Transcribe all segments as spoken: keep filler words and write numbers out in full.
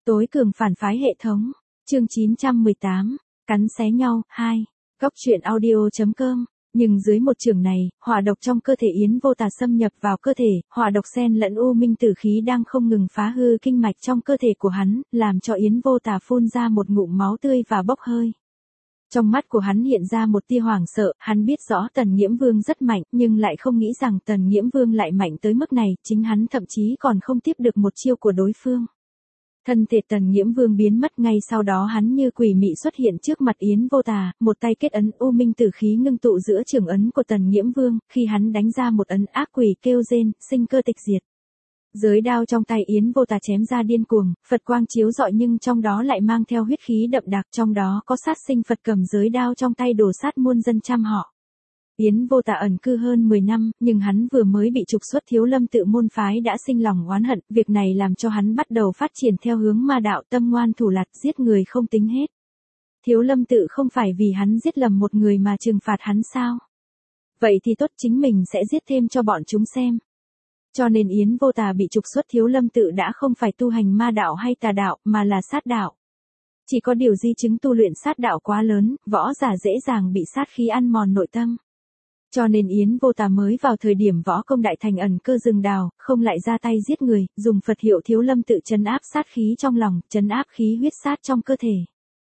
Tối cường phản phái hệ thống. Chương chín trăm mười tám. Cắn xé nhau. hai. Góc truyện audio chấm com. Nhưng dưới một trường này, hỏa độc trong cơ thể Yến Vô Tà xâm nhập vào cơ thể, hỏa độc xen lẫn u minh tử khí đang không ngừng phá hư kinh mạch trong cơ thể của hắn, làm cho Yến Vô Tà phun ra một ngụm máu tươi và bốc hơi. Trong mắt của hắn hiện ra một tia hoảng sợ, hắn biết rõ Tần Nghiễm Vương rất mạnh, nhưng lại không nghĩ rằng Tần Nghiễm Vương lại mạnh tới mức này, chính hắn thậm chí còn không tiếp được một chiêu của đối phương. Thân thể Tần Nghiễm Vương biến mất, ngay sau đó hắn như quỷ mị xuất hiện trước mặt Yến Vô Tà, một tay kết ấn u minh tử khí ngưng tụ giữa trường ấn của Tần Nghiễm Vương, khi hắn đánh ra một ấn ác quỷ kêu rên, sinh cơ tịch diệt. Giới đao trong tay Yến Vô Tà chém ra điên cuồng, Phật quang chiếu rọi nhưng trong đó lại mang theo huyết khí đậm đặc, trong đó có sát sinh Phật cầm giới đao trong tay đổ sát muôn dân trăm họ. Yến Vô Tà ẩn cư hơn mười năm, nhưng hắn vừa mới bị trục xuất Thiếu Lâm tự môn phái đã sinh lòng oán hận, việc này làm cho hắn bắt đầu phát triển theo hướng ma đạo, tâm ngoan thủ lạt, giết người không tính hết. Thiếu Lâm tự không phải vì hắn giết lầm một người mà trừng phạt hắn sao? Vậy thì tốt, chính mình sẽ giết thêm cho bọn chúng xem. Cho nên Yến Vô Tà bị trục xuất Thiếu Lâm tự đã không phải tu hành ma đạo hay tà đạo, mà là sát đạo. Chỉ có điều di chứng tu luyện sát đạo quá lớn, võ giả dễ dàng bị sát khí ăn mòn nội tâm. Cho nên Yến Vô Tà mới vào thời điểm võ công đại thành ẩn cơ rừng đào, không lại ra tay giết người, dùng Phật hiệu Thiếu Lâm tự trấn áp sát khí trong lòng, trấn áp khí huyết sát trong cơ thể.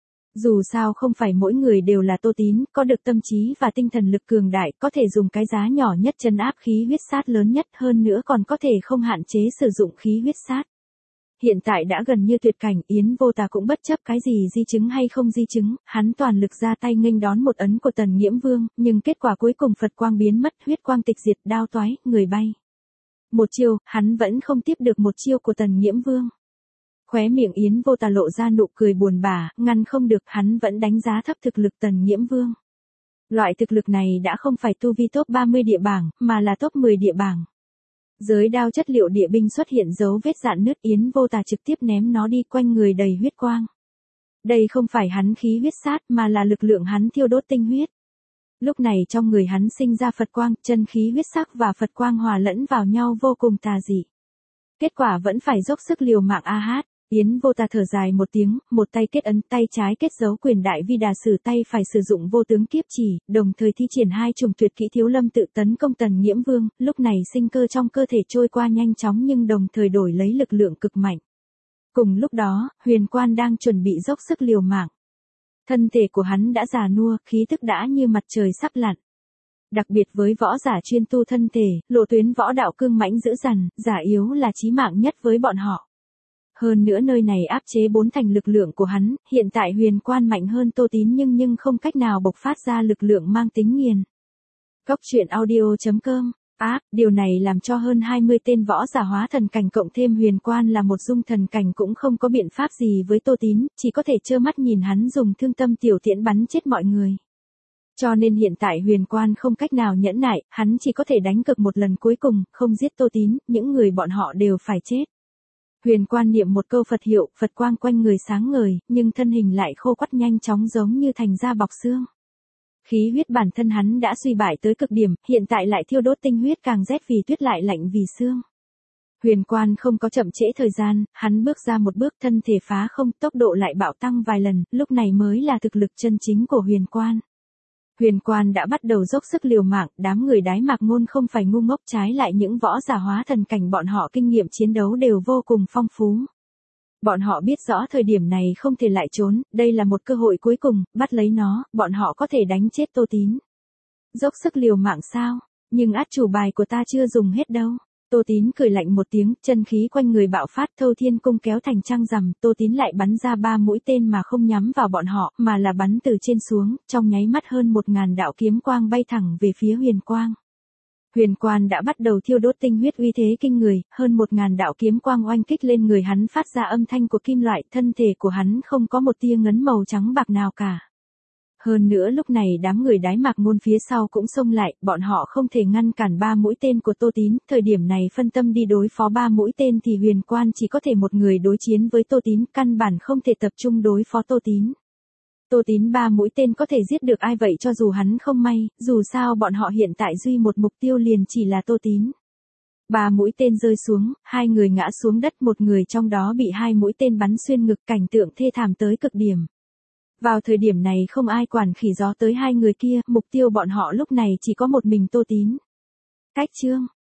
Dù sao không phải mỗi người đều là Tô Tín, có được tâm trí và tinh thần lực cường đại, có thể dùng cái giá nhỏ nhất trấn áp khí huyết sát lớn nhất, hơn nữa còn có thể không hạn chế sử dụng khí huyết sát. Hiện tại đã gần như tuyệt cảnh, Yến Vô Tà cũng bất chấp cái gì di chứng hay không di chứng, hắn toàn lực ra tay nghênh đón một ấn của Tần Nghiễm Vương, nhưng kết quả cuối cùng Phật quang biến mất, huyết quang tịch diệt, đao toái, người bay. Một chiêu, hắn vẫn không tiếp được một chiêu của Tần Nghiễm Vương. Khóe miệng Yến Vô Tà lộ ra nụ cười buồn bã, ngăn không được, hắn vẫn đánh giá thấp thực lực Tần Nghiễm Vương. Loại thực lực này đã không phải tu vi top ba mươi địa bảng, mà là top mười địa bảng. Giới đao chất liệu địa binh xuất hiện dấu vết rạn nứt, Yến Vô Tà trực tiếp ném nó đi, quanh người đầy huyết quang. Đây không phải hắn khí huyết sát, mà là lực lượng hắn thiêu đốt tinh huyết. Lúc này trong người hắn sinh ra Phật quang, chân khí huyết sắc và Phật quang hòa lẫn vào nhau vô cùng tà dị. Kết quả vẫn phải dốc sức liều mạng a hát. Yến Vô Tà thở dài một tiếng, một tay kết ấn, tay trái kết dấu quyền đại vi đà sử, tay phải sử dụng vô tướng kiếp chỉ, đồng thời thi triển hai chủng tuyệt kỹ Thiếu Lâm tự tấn công Tần Nghiễm Vương, lúc này sinh cơ trong cơ thể trôi qua nhanh chóng nhưng đồng thời đổi lấy lực lượng cực mạnh. Cùng lúc đó, Huyền Quan đang chuẩn bị dốc sức liều mạng. Thân thể của hắn đã già nua, khí tức đã như mặt trời sắp lặn. Đặc biệt với võ giả chuyên tu thân thể, lộ tuyến võ đạo cương mãnh dữ dằn, giả yếu là chí mạng nhất với bọn họ. Hơn nữa nơi này áp chế bốn thành lực lượng của hắn, hiện tại Huyền Quan mạnh hơn Tô Tín nhưng nhưng không cách nào bộc phát ra lực lượng mang tính nghiền. Góc truyện audio chấm com. Áp, điều này làm cho hơn hai mươi tên võ giả hóa thần cảnh cộng thêm Huyền Quan là một dung thần cảnh cũng không có biện pháp gì với Tô Tín, chỉ có thể trơ mắt nhìn hắn dùng thương tâm tiểu tiễn bắn chết mọi người. Cho nên hiện tại Huyền Quan không cách nào nhẫn nại, hắn chỉ có thể đánh cược một lần cuối cùng, không giết Tô Tín, những người bọn họ đều phải chết. Huyền Quan niệm một câu Phật hiệu, Phật quang quanh người sáng ngời, nhưng thân hình lại khô quắt nhanh chóng giống như thành da bọc xương. Khí huyết bản thân hắn đã suy bại tới cực điểm, hiện tại lại thiêu đốt tinh huyết, càng rét vì tuyết lại lạnh vì xương. Huyền Quan không có chậm trễ thời gian, hắn bước ra một bước, thân thể phá không, tốc độ lại bạo tăng vài lần, lúc này mới là thực lực chân chính của Huyền Quan. Huyền Quan đã bắt đầu dốc sức liều mạng, đám người Đái Mạc Ngôn không phải ngu ngốc, trái lại những võ giả hóa thần cảnh bọn họ kinh nghiệm chiến đấu đều vô cùng phong phú. Bọn họ biết rõ thời điểm này không thể lại trốn, đây là một cơ hội cuối cùng, bắt lấy nó, bọn họ có thể đánh chết Tô Tín. Dốc sức liều mạng sao? Nhưng át chủ bài của ta chưa dùng hết đâu. Tô Tín cười lạnh một tiếng, chân khí quanh người bạo phát, Thâu Thiên cung kéo thành trăng rằm, Tô Tín lại bắn ra ba mũi tên mà không nhắm vào bọn họ, mà là bắn từ trên xuống, trong nháy mắt hơn một ngàn đạo kiếm quang bay thẳng về phía Huyền Quang. Huyền Quan đã bắt đầu thiêu đốt tinh huyết uy thế kinh người, hơn một ngàn đạo kiếm quang oanh kích lên người hắn phát ra âm thanh của kim loại, thân thể của hắn không có một tia ngấn màu trắng bạc nào cả. Hơn nữa lúc này đám người Đái Mạc Ngôn phía sau cũng xông lại, bọn họ không thể ngăn cản ba mũi tên của Tô Tín, thời điểm này phân tâm đi đối phó ba mũi tên thì Huyền Quan chỉ có thể một người đối chiến với Tô Tín, căn bản không thể tập trung đối phó Tô Tín. Tô Tín ba mũi tên có thể giết được ai vậy cho dù hắn không may, dù sao bọn họ hiện tại duy một mục tiêu liền chỉ là Tô Tín. Ba mũi tên rơi xuống, hai người ngã xuống đất, một người trong đó bị hai mũi tên bắn xuyên ngực, cảnh tượng thê thảm tới cực điểm. Vào thời điểm này không ai quản khỉ gió tới hai người kia, mục tiêu bọn họ lúc này chỉ có một mình Tô Tín. Cách chương